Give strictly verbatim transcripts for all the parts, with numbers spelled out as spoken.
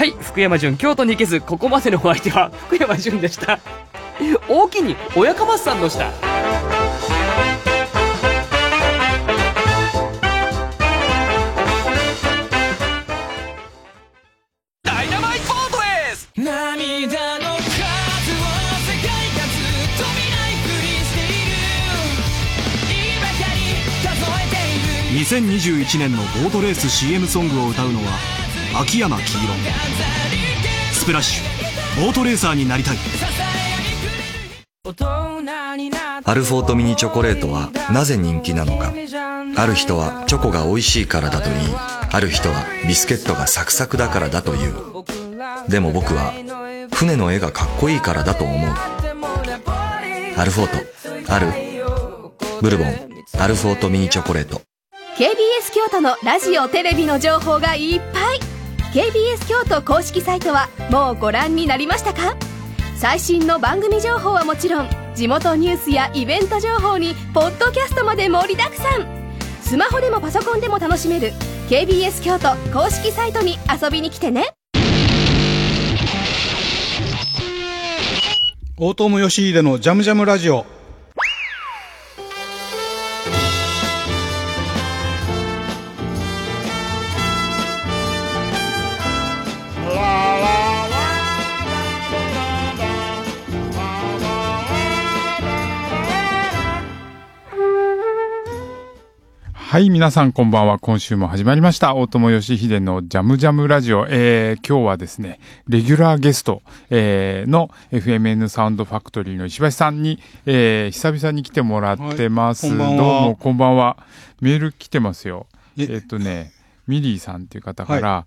、福山潤京都に行けず、ここまでのお相手は福山潤でした。大きにおやかまさんでした。 ダイナマイトボートレース、涙の数を世界がずっと見ないふりしている、今かり数えている。 にせんにじゅういちねんのボートレース シーエム ソングを歌うのは秋山黄色。スプラッシュボートレーサーになりたい。 アルフォートミニチョコレートはなぜ人気なのか。ある人はチョコが美味しいからだと言い、ある人はビスケットがサクサクだからだと言う。でも僕は船の絵がかっこいいからだと思う。アルフォート、あるブルボンアルフォートミニチョコレート。 ケービーエス 京都のラジオテレビの情報がいっぱい。 ケービーエス 京都公式サイトはもうご覧になりましたか？最新の番組情報はもちろん、地元ニュースやイベント情報にポッドキャストまで盛りだくさん。スマホでもパソコンでも楽しめる ケービーエス 京都公式サイトに遊びに来てね。 大友義秀のジャムジャムラジオ。 はい、皆さんこんばんは。今週も始まりました大友義秀のジャムジャムラジオ。えー、今日はですね、レギュラーゲスト、えー、の エフエムエヌ サウンドファクトリーの石橋さんに、えー、久々に来てもらってます。はい、どうもこんばんは。メール来てますよ。えー、っとね、ミリーさんっていう方から、はい、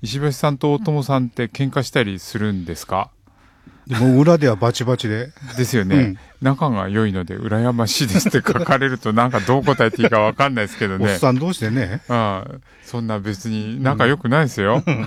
石橋さんと大友さんって喧嘩したりするんですか？ でも裏ではバチバチで。 ですよね、うん。仲が良いので羨ましいですって書かれるとなんかどう答えていいかわかんないですけどね。 おっさん同士でね。 ああ、そんな別に仲良くないですよ。うん、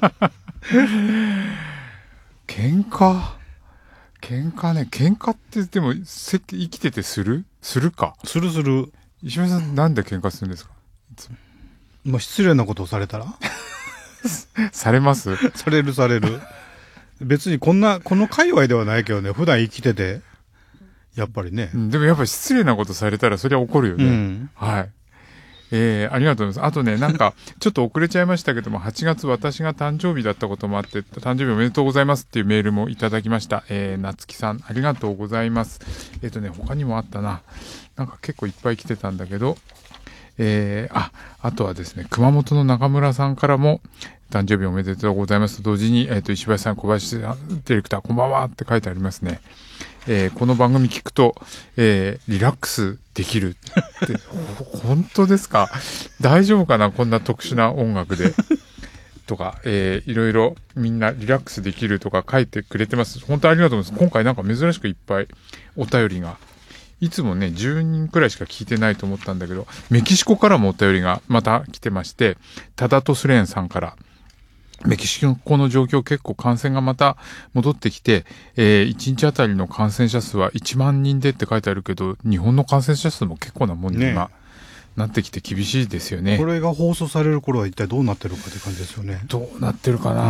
喧嘩喧嘩ね、喧嘩ってでも生きててするするか。 するする。 石橋さんなんで喧嘩するんですか？ まあ、失礼なことをされたらされますされるされる。別にこんな、この界隈ではないけどね、普段生きてて、やっぱりね。 うん、でもやっぱり失礼なことされたらそれは怒るよね。うん、はい。えー、ありがとうございます。あとね、なんか、ちょっと遅れちゃいましたけども、はちがつ私が誕生日だったこともあって、誕生日おめでとうございますっていうメールもいただきました。えー、なつきさん、ありがとうございます。えっとね、他にもあったな。なんか結構いっぱい来てたんだけど、えー、あ、あとはですね、熊本の中村さんからも、誕生日おめでとうございますと同時に、えっと、石橋さん、小林ディレクター、こんばんはって書いてありますね。えー、この番組聞くと、えー、リラックスできるって、本当ですか？大丈夫かな？こんな特殊な音楽で。とか、えー、いろいろみんなリラックスできるとか書いてくれてます。本当ありがとうございます。今回なんか珍しくいっぱいお便りが。いつもね、じゅうにんくらいしか聞いてないと思ったんだけど、メキシコからもお便りがまた来てまして、タダトスレーンさんから、メキシコの状況結構感染がまた戻ってきて、えー、いちにちあたりの感染者数はいちまんにんでって書いてあるけど、日本の感染者数も結構なもんに今、ね、なってきて厳しいですよね。 これが放送される頃は一体どうなってるかって感じですよね。 どうなってるかな、うん、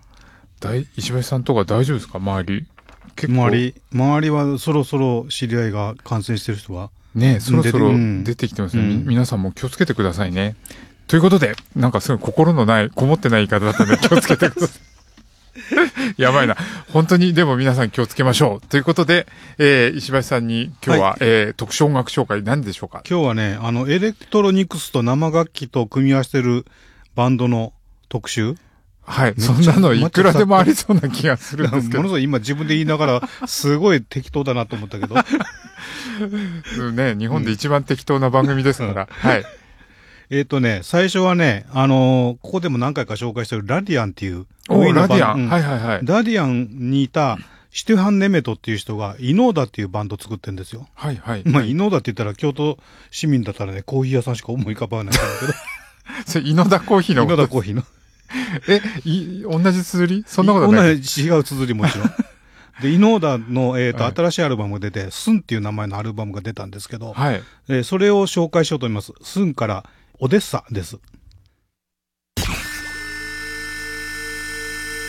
大石橋さんとか大丈夫ですか？周り。 結構周り、周りはそろそろ知り合いが感染してる人はね、そろそろ出てきてますね、うん、皆さんも気をつけてくださいね。ということで、なんかすごい心のない、こもってない言い方だったので気をつけてください。やばいな。本当に、でも皆さん気をつけましょう。ということで、えー、石橋さんに今日は、はい、えー、特殊音楽紹介何でしょうか？ 今日はね、あの、エレクトロニクスと生楽器と組み合わせてるバンドの特集。 はい。そんなのいくらでもありそうな気がするんですけど。 ものすごい今自分で言いながら、すごい適当だなと思ったけど。 ね、日本で一番適当な番組ですから。はい。 えっとね、最初はね、あのー、ここでも何回か紹介してるラディアンっていう。 おー、ラディアン、うん。はいはいはい。 ラディアンにいた、シュテファン・ネメトっていう人が、イノーダっていうバンド作ってるんですよ。 はいはい。 まあ、イノーダって言ったら、京都市民だったらね、コーヒー屋さんしか思い浮かばないんだけど。 それ、イノダコーヒーのこと？イノダコーヒーの。 え、い、同じ綴り？そんなことない？ 同じ、違う綴りもちろん。で、イノーダの、えっと、はい、新しいアルバムが出て、スンっていう名前のアルバムが出たんですけど、 はい。 えー、それを紹介しようと思います。スンから、オデッサです。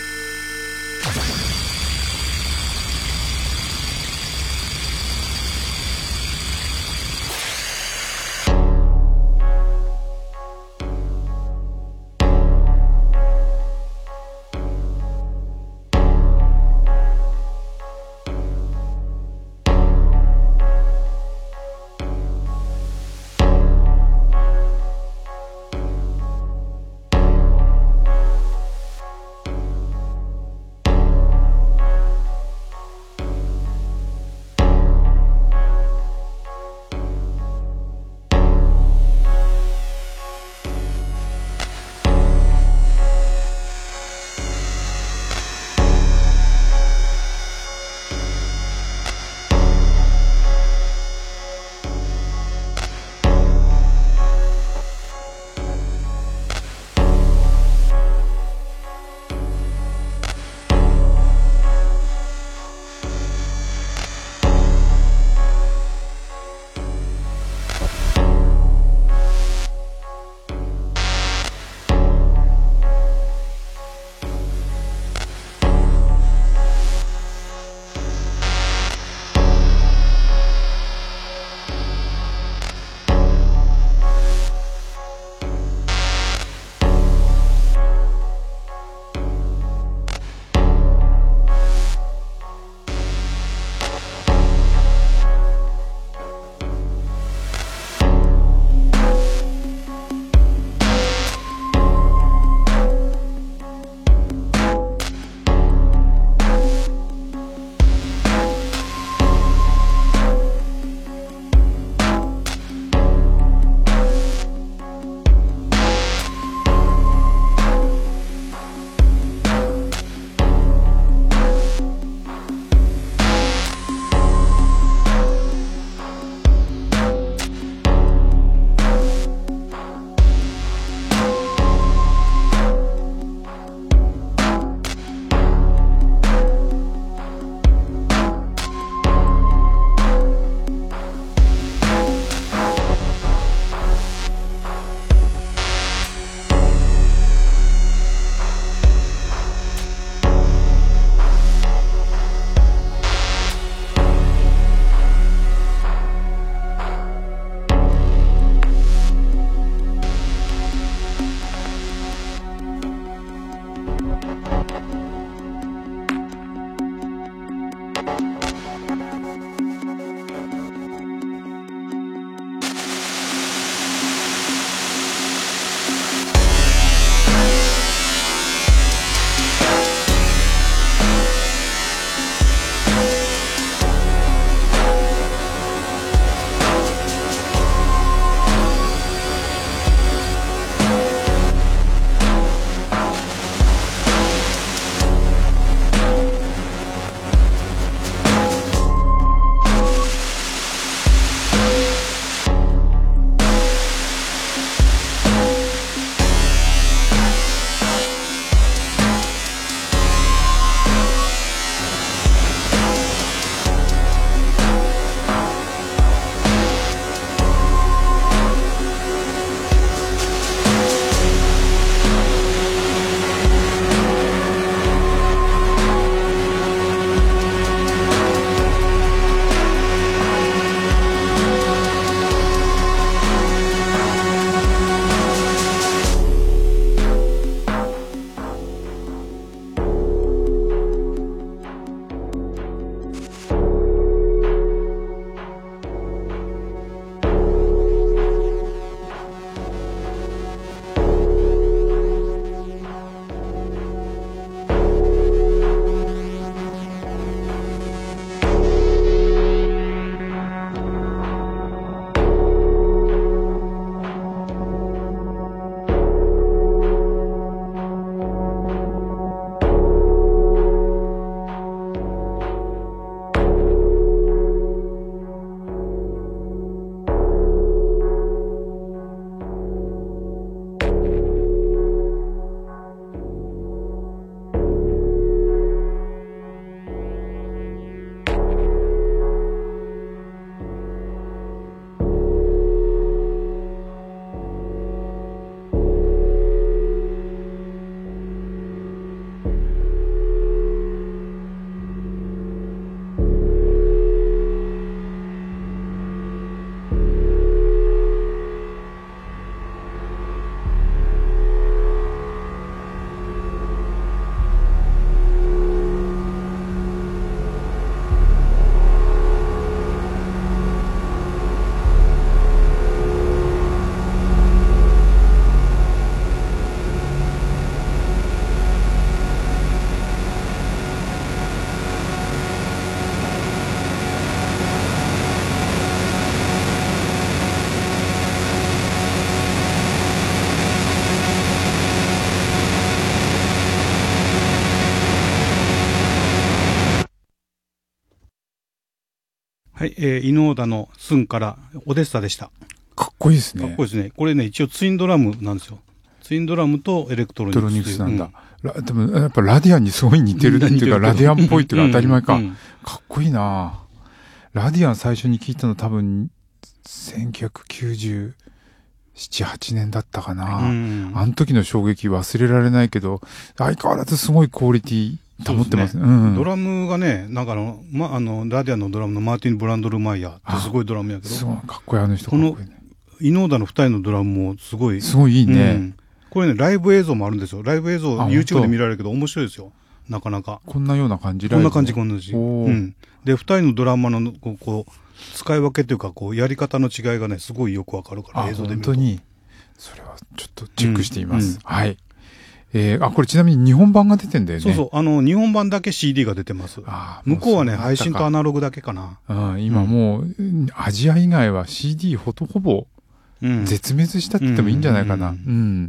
はい、えー、伊能田の寸からオデッサでした。 かっこいいですね。 かっこいいですね。これね、一応ツインドラムなんですよ。ツインドラムとエレクトロニクス。エレクトロニクスなんだ。うん、でも、やっぱラディアンにすごい似てるっていうか、ラディアンっぽいっていうか当たり前か。うんうん、かっこいいなラディアン最初に聞いたの多分、せんきゅうひゃくきゅうじゅうなな、はちねんだったかな。うん、あの時の衝撃忘れられないけど、相変わらずすごいクオリティ保ってますね。うん、 ドラムがね、なんかあの、ま、あの、ラディアンのドラムのマーティン・ブランドルマイヤーってすごいドラムやけど。 すごい、かっこいい、あの人かっこいい、ね。 この、伊能田の二人のドラムもすごい。 すごいいいね、うん。 これね、ライブ映像もあるんですよ。ライブ映像、YouTube で見られるけど面白いですよ。なかなか。 こんなような感じこんな感じ、こんな感じ。うん。で、二人のドラマの、こう、こう使い分けというか、こう、やり方の違いがね、すごいよくわかるから、映像で見ると。 本当に。それはちょっとチェックしています。うんうん、はい。えー、あ、これちなみに日本版が出てんだよね。 そうそう。あの、日本版だけ シーディー が出てます。あ向こうはね、配信とアナログだけかな。 あ今もう、うん、アジア以外は シーディー ほとほぼ、絶滅したって言ってもいいんじゃないかな。うん。うん、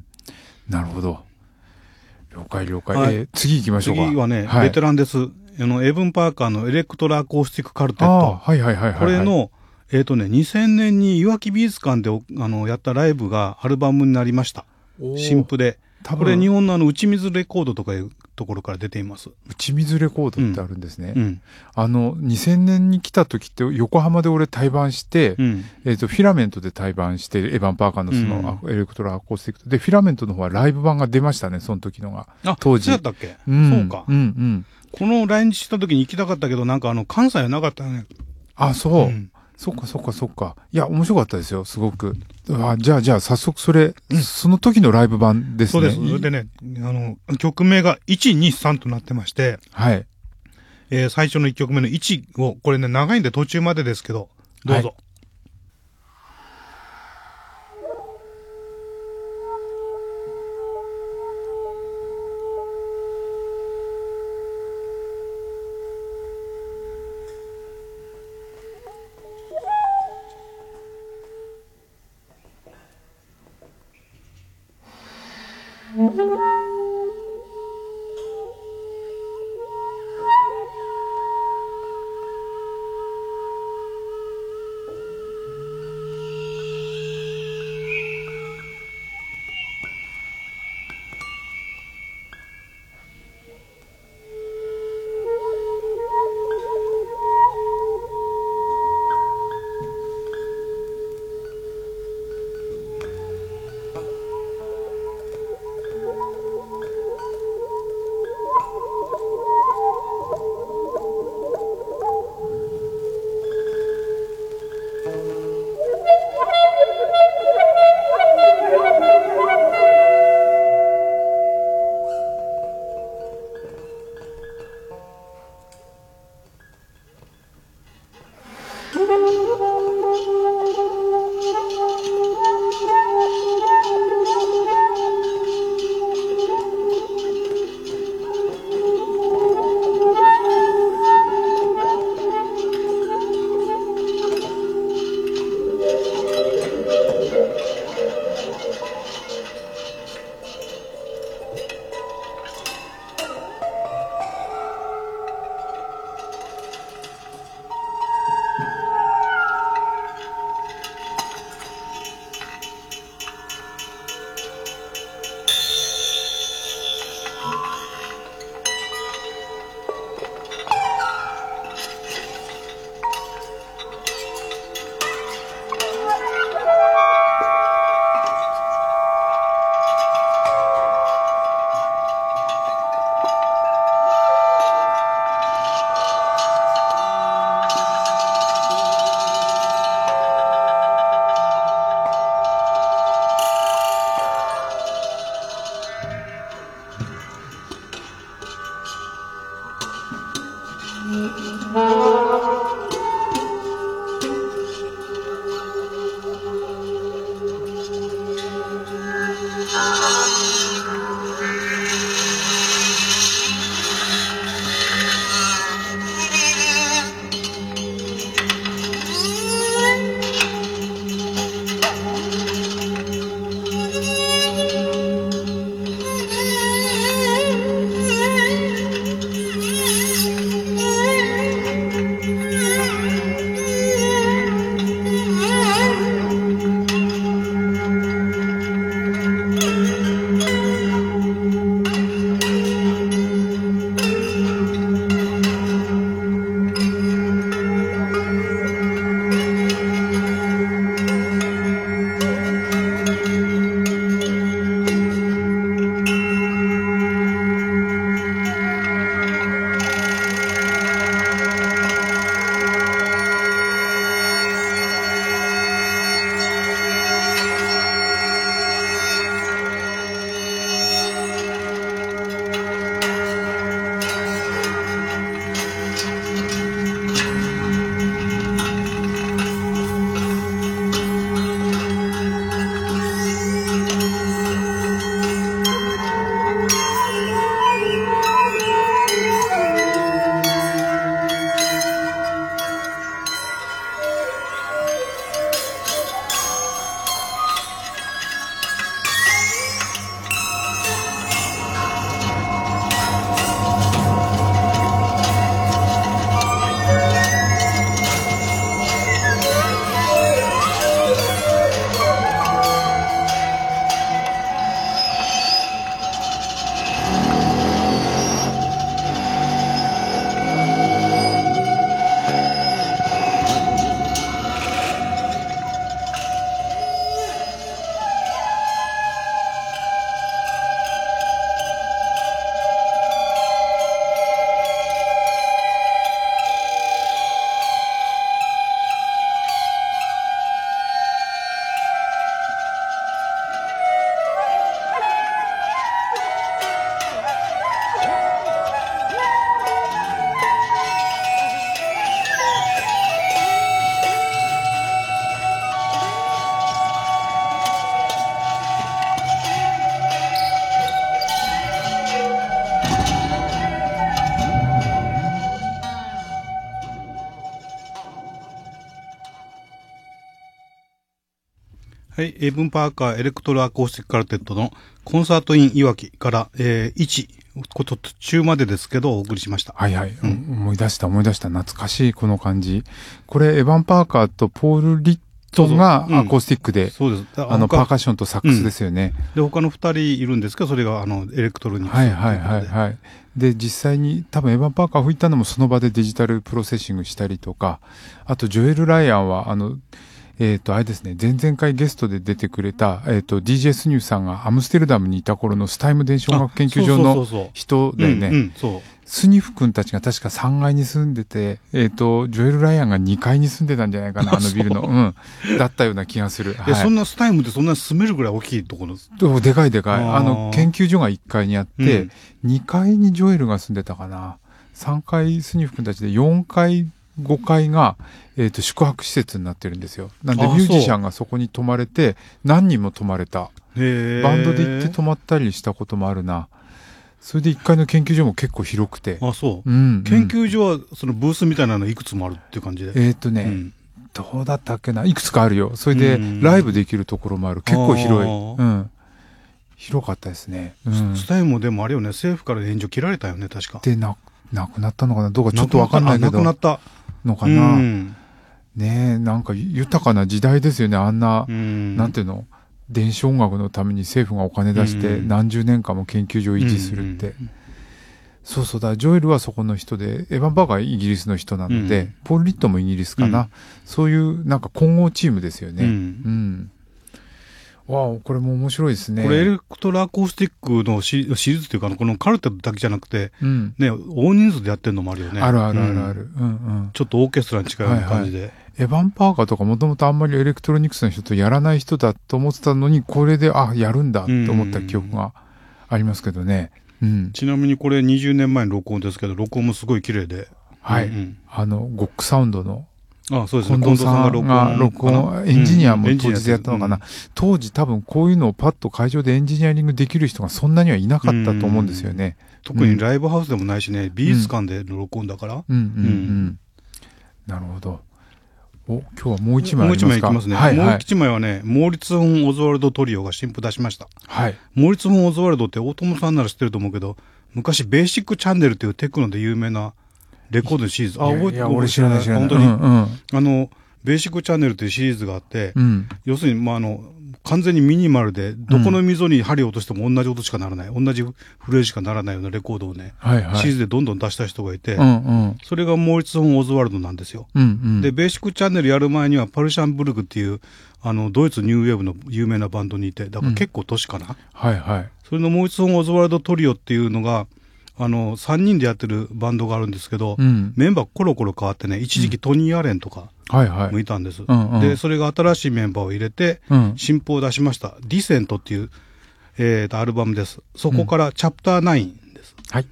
なるほど。了解了解。はい、えー、次行きましょうか。 次はね、はい、ベテランです。あの、エブン・パーカーのエレクトラアコースティックカルテット。 はいはいはいはい、はい。 これの、えっ、ー、とね、にせんねんにいわき美術館であのやったライブがアルバムになりました。新譜で。これ日本のあの、打ち水レコードとかいうところから出ています。 打ち水レコードってあるんですね。うん、あの、にせんねんに来た時って横浜で俺対バンして、うん、えっ、ー、と、フィラメントで対バンして、エヴァン・パーカーのその、うん、エレクトラアコースティックで、フィラメントの方はライブ版が出ましたね、その時のが。 あ、 当時。 そうだったっけ、 うん、 そうか。 うんうん。 この来日した時に行きたかったけど、なんかあの、関西はなかったね。 あ、そう。うんそっかそっかそっか。いや、面白かったですよ、すごく。あじゃあ、じゃあ、早速それ、うん、その時のライブ版ですね。 そうです。でね、あの、曲名がいち、に、さんとなってまして、 はい。 えー、最初のいっきょくめのいちを、これね、長いんで途中までですけど、どうぞ。はいはい、エイブン・パーカーエレクトロアコースティックカルテットのコンサートインいわきから、えー、いち、こと途中までですけどお送りしました。 はいはい、うん、思い出した思い出した懐かしいこの感じ。これエヴァン・パーカーとポール・リットがアコースティックで、 そうです。 あのパーカッションとサックスですよね。 うん、で他の二人いるんですけど、それがあのエレクトロニクス。 はいはいはいはい。で実際に多分エヴァン・パーカー吹いたのもその場でデジタルプロセッシングしたりとか、あとジョエル・ライアンはあのえっ、ー、と、あれですね、前々回ゲストで出てくれた、えっ、ー、と、ディージェー スニューさんがアムステルダムにいた頃のスタイム電子音楽研究所の人だよね。スニフ君たちが確かさんがいに住んでて、えっ、ー、と、ジョエル・ライアンがにかいに住んでたんじゃないかな、あのビルの。うん。だったような気がする。 はい、そんなスタイムってそんな住めるぐらい大きいところでかいでかい。あの、研究所がいっかいにあって、うん、にかいにジョエルが住んでたかな。さんかいスニフ君たちでよんかい、ごかいが、えっと、宿泊施設になってるんですよ。なんでミュージシャンがそこに泊まれて、何人も泊まれた。へー。バンドで行って泊まったりしたこともあるな。それでいっかいの研究所も結構広くて。 あ、そう。 うん。 研究所は、そのブースみたいなのいくつもあるっていう感じで。 えっとね、うん、どうだったっけな。いくつかあるよ。それで、ライブできるところもある。結構広い。うん。広かったですね。うん。 スタイムでもあれよね、政府から援助切られたよね、確か。 で、な、なくなったのかな。どうかちょっとわかんないけど。 なくなった。 のかな、うん、ねえ、なんか豊かな時代ですよね、あんな、うん、なんていうの、電子音楽のために政府がお金出して何十年間も研究所を維持するって。うんうん、そうそうだ、ジョエルはそこの人で、エヴァン・バーガーはイギリスの人なので、うん、ポール・リットもイギリスかな、うん、そういうなんか混合チームですよね。うん。うんわあ、これも面白いですね。 これエレクトロアコースティックのシリーズというか、このカルテットだけじゃなくて、うん、ね、大人数でやってるのもあるよね。 あるあるあるある。うんうん。 ちょっとオーケストラに近いような感じで。はいはい、 エヴァン・パーカーとかもともとあんまりエレクトロニクスの人とやらない人だと思ってたのに、これで、あ、やるんだって思った記憶がありますけどね。うん、 ちなみにこれにじゅうねんまえの録音ですけど、録音もすごい綺麗で。 はい。うんうん、あの、ゴックサウンドの。 ああそうですね、 近藤さんが録音、録音、エンジニアも当時でやったのかな、うん。当時多分こういうのをパッと会場でエンジニアリングできる人がそんなにはいなかったと思うんですよね。 うん、特にライブハウスでもないしね、美術館での録音だから。うんうんうんうん、 なるほど。お、今日はもう一枚ありますか。もう一枚いきますね。 はいはい、もう一枚はね、モーリツ・フォン・オズワルド・トリオが新譜出しました。 はい。 モーリツ・フォン・オズワルドって大友さんなら知ってると思うけど、昔ベーシックチャンネルっていうテクノで有名なレコードシリーズ。 あ、覚えてる。俺知らない知らない。 本当に。うんうん、あの、ベーシックチャンネルというシリーズがあって、うん、要するに、まあ、あの、完全にミニマルで、どこの溝に針を落としても同じ音しかならない、うん、同じフレーズしかならないようなレコードをね、はいはい、シリーズでどんどん出した人がいて、うんうん、それがモーリツ・フォン・オズワルドなんですよ、うんうん。で、ベーシックチャンネルやる前には、パルシャンブルグっていう、あの、ドイツニューウェーブの有名なバンドにいて、だから結構年かな。うん、はいはい。それのモーリツ・フォン・オズワルド・トリオっていうのが、あの、さんにんでやってるバンドがあるんですけど、うん、メンバーコロコロ変わってね、一時期トニー・アレンとか、もいたんです、うんはいはい。で、それが新しいメンバーを入れて、新譜を出しました。ディセントっていう、えーと、アルバムです。そこからチャプターナインです。 はい。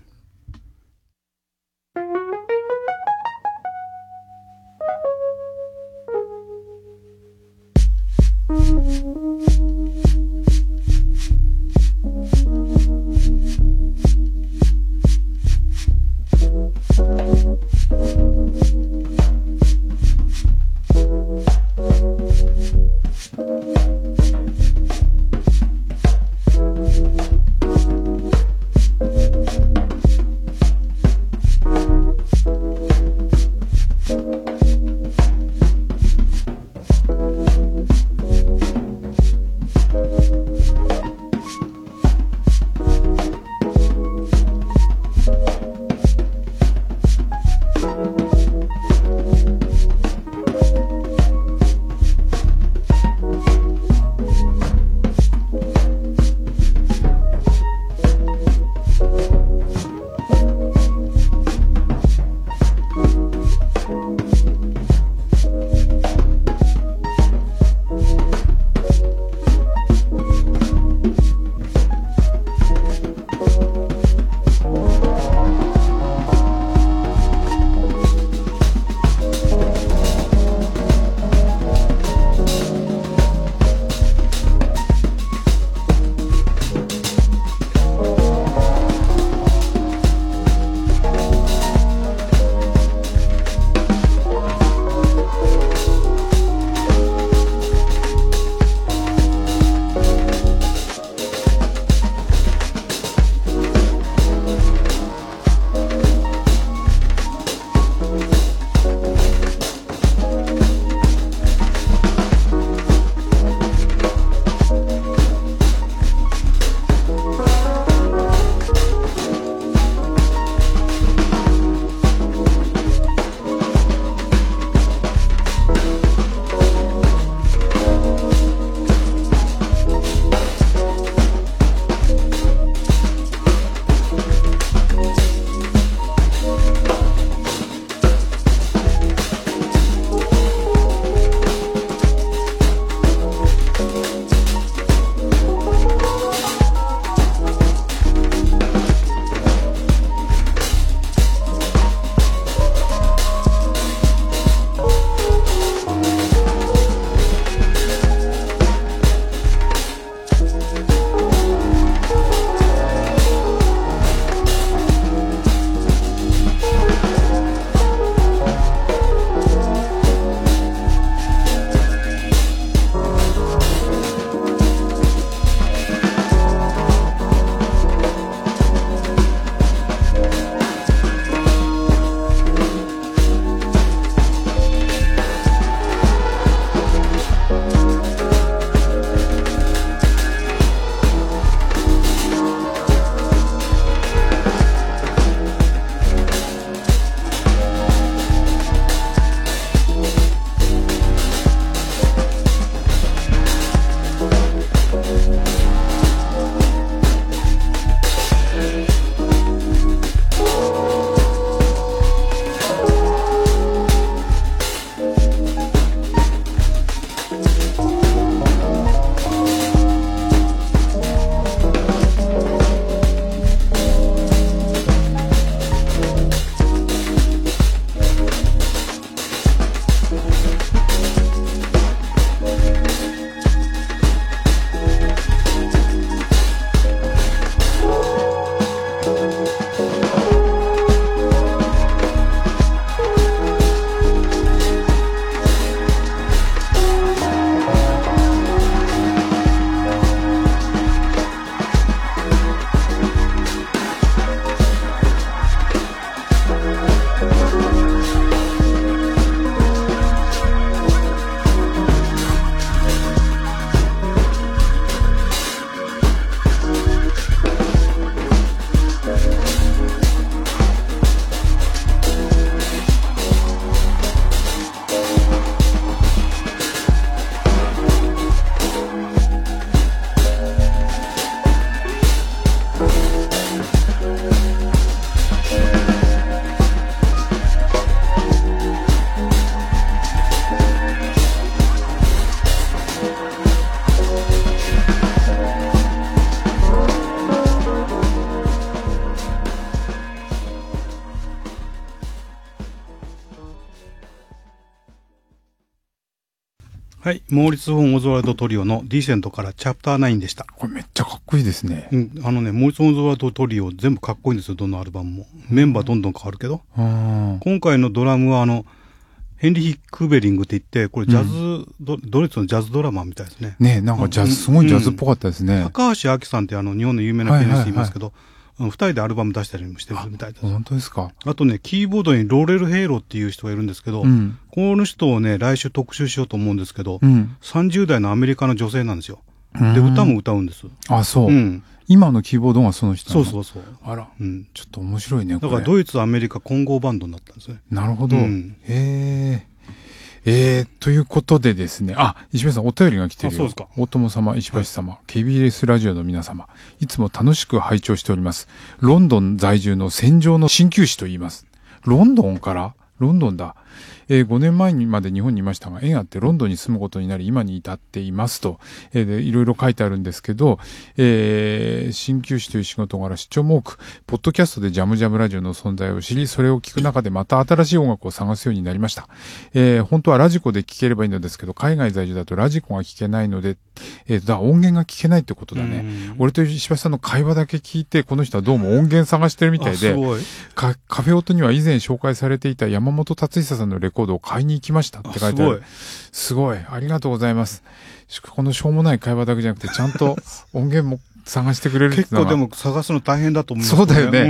はい。モーリツ・フォン・オズワルド・トリオのディーセントからチャプターナインでした。 これめっちゃかっこいいですね。 うん。あのね、モーリツ・フォン・オズワルド・トリオ全部かっこいいんですよ。どのアルバムも。メンバーどんどん変わるけど。今回のドラムはあの、ヘンリヒ・クーベリングって言って、これジャズ、うん、ド, ドイツのジャズドラマーみたいですね。 ね、なんかジャズ、すごいジャズっぽかったですね。 うん、高橋明さんってあの、日本の有名なピアニストいますけど、二、はいはいはい、人でアルバム出したりもしてるみたいです。 本当ですか。 あとね、キーボードにローレル・ヘイロっていう人がいるんですけど、うん、この人をね、来週特集しようと思うんですけど、うん、さんじゅう代のアメリカの女性なんですよ。で、歌も歌うんです。 あ、そう。うん。今のキーボードがその人そうそうそう。 あら。うん。ちょっと面白いね、これ。 だからドイツ、アメリカ混合バンドになったんですね。 なるほど。うん、へー。えー、ということでですね。あ、石橋さんお便りが来てるよ。 あ、そうですか。 大友様、石橋様、はい、ケービーエス ラジオの皆様、いつも楽しく拝聴しております。ロンドン在住の戦場の鍼灸師と言います。ロンドンからロンドンだ。えー、ごねんまえにまで日本にいましたが、縁あってロンドンに住むことになり、今に至っていますと、えー、でいろいろ書いてあるんですけど、えー、鍼灸師という仕事柄出張も多く、ポッドキャストでジャムジャムラジオの存在を知り、それを聞く中でまた新しい音楽を探すようになりました。えー、本当はラジコで聞ければいいのですけど、海外在住だとラジコが聞けないので、えー、だから音源が聞けないってことだね。俺と石橋さんの会話だけ聞いて、この人はどうも音源探してるみたいで、カフェオトには以前紹介されていた山本達久さんのレコードを買いに行きましたって書いてある。すごい。すごい。ありがとうございます。このしょうもない会話だけじゃなくて、ちゃんと音源も探してくれるっていうのが。 結構でも探すの大変だと思う、ね。 そうだよね。うん、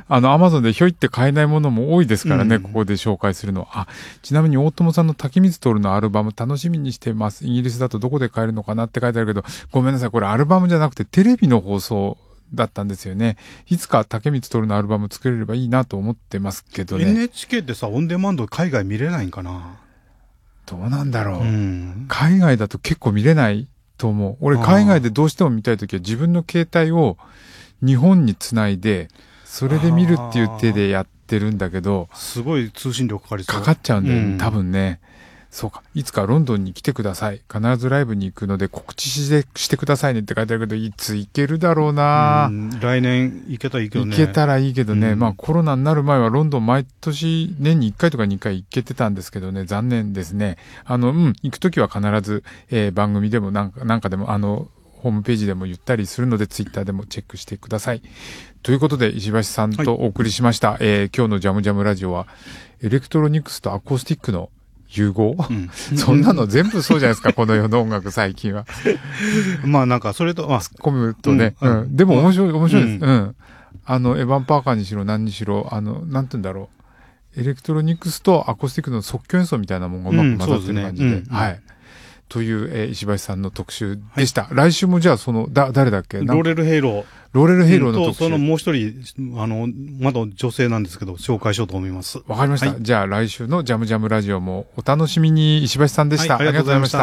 あの、アマゾンでひょいって買えないものも多いですからね、うん、ここで紹介するのは。あ、ちなみに大友さんの竹光徹のアルバム楽しみにしてます。イギリスだとどこで買えるのかなって書いてあるけど、ごめんなさい。これアルバムじゃなくてテレビの放送だったんですよね。いつか竹光徹のアルバム作れればいいなと思ってますけどね。 エヌエイチケー ってさ、オンデマンド海外見れないんかな？ どうなんだろう、うん、海外だと結構見れないと思う。俺海外でどうしても見たいときは自分の携帯を日本につないで、それで見るっていう手でやってるんだけど。 すごい通信量かかりそう。 かかっちゃうんだよね、うん、多分ね。そうか。いつかロンドンに来てください。必ずライブに行くので告知してしてくださいねって書いてあるけど、いつ行けるだろうな、うん、 来年行けたらいいけどね。 行けたらいいけどね。うん、まあコロナになる前はロンドン毎年年にいっかいとかにかい行けてたんですけどね、残念ですね。あの、うん、行くときは必ず、えー、番組でもなんか、なんかでも、あの、ホームページでも言ったりするので、ツイッターでもチェックしてください。ということで、石橋さんとお送りしました。はい、えー、今日のジャムジャムラジオは、エレクトロニクスとアコースティックの融合、うん、そんなの全部そうじゃないですか、この世の音楽最近は。 まあなんか、それと、まあ、 突っ込むとね、うん。うん、でも面白い、面白いです。うん。うん、あの、エヴァン・パーカーにしろ何にしろ、あの、なんて言うんだろう。エレクトロニクスとアコースティックの即興演奏みたいなものがうまく混ざってる感じで。うんでねうん、はい。という、えー、石橋さんの特集でした。はい、来週もじゃあその、だ、誰だっけ？ ローレルヘイロー。 ローレルヘイローの特集。 と、そのもう一人、あの、まだ女性なんですけど、紹介しようと思います。 わかりました。はい、じゃあ来週のジャムジャムラジオもお楽しみに。石橋さんでした。はい、ありがとうございました。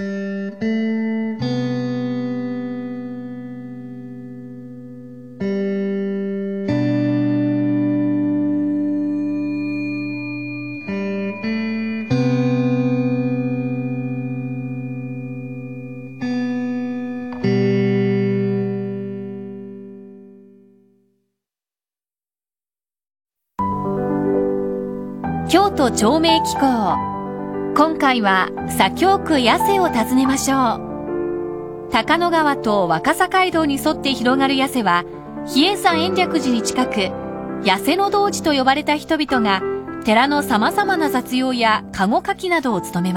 京都町名紀行。今回は左京区八瀬を訪ねましょう。高野川と若狭街道に沿って広がる八瀬は、比叡山延暦寺に近く、八瀬の童子と呼ばれた人々が寺の様々な雑用や籠かきなどを務めました。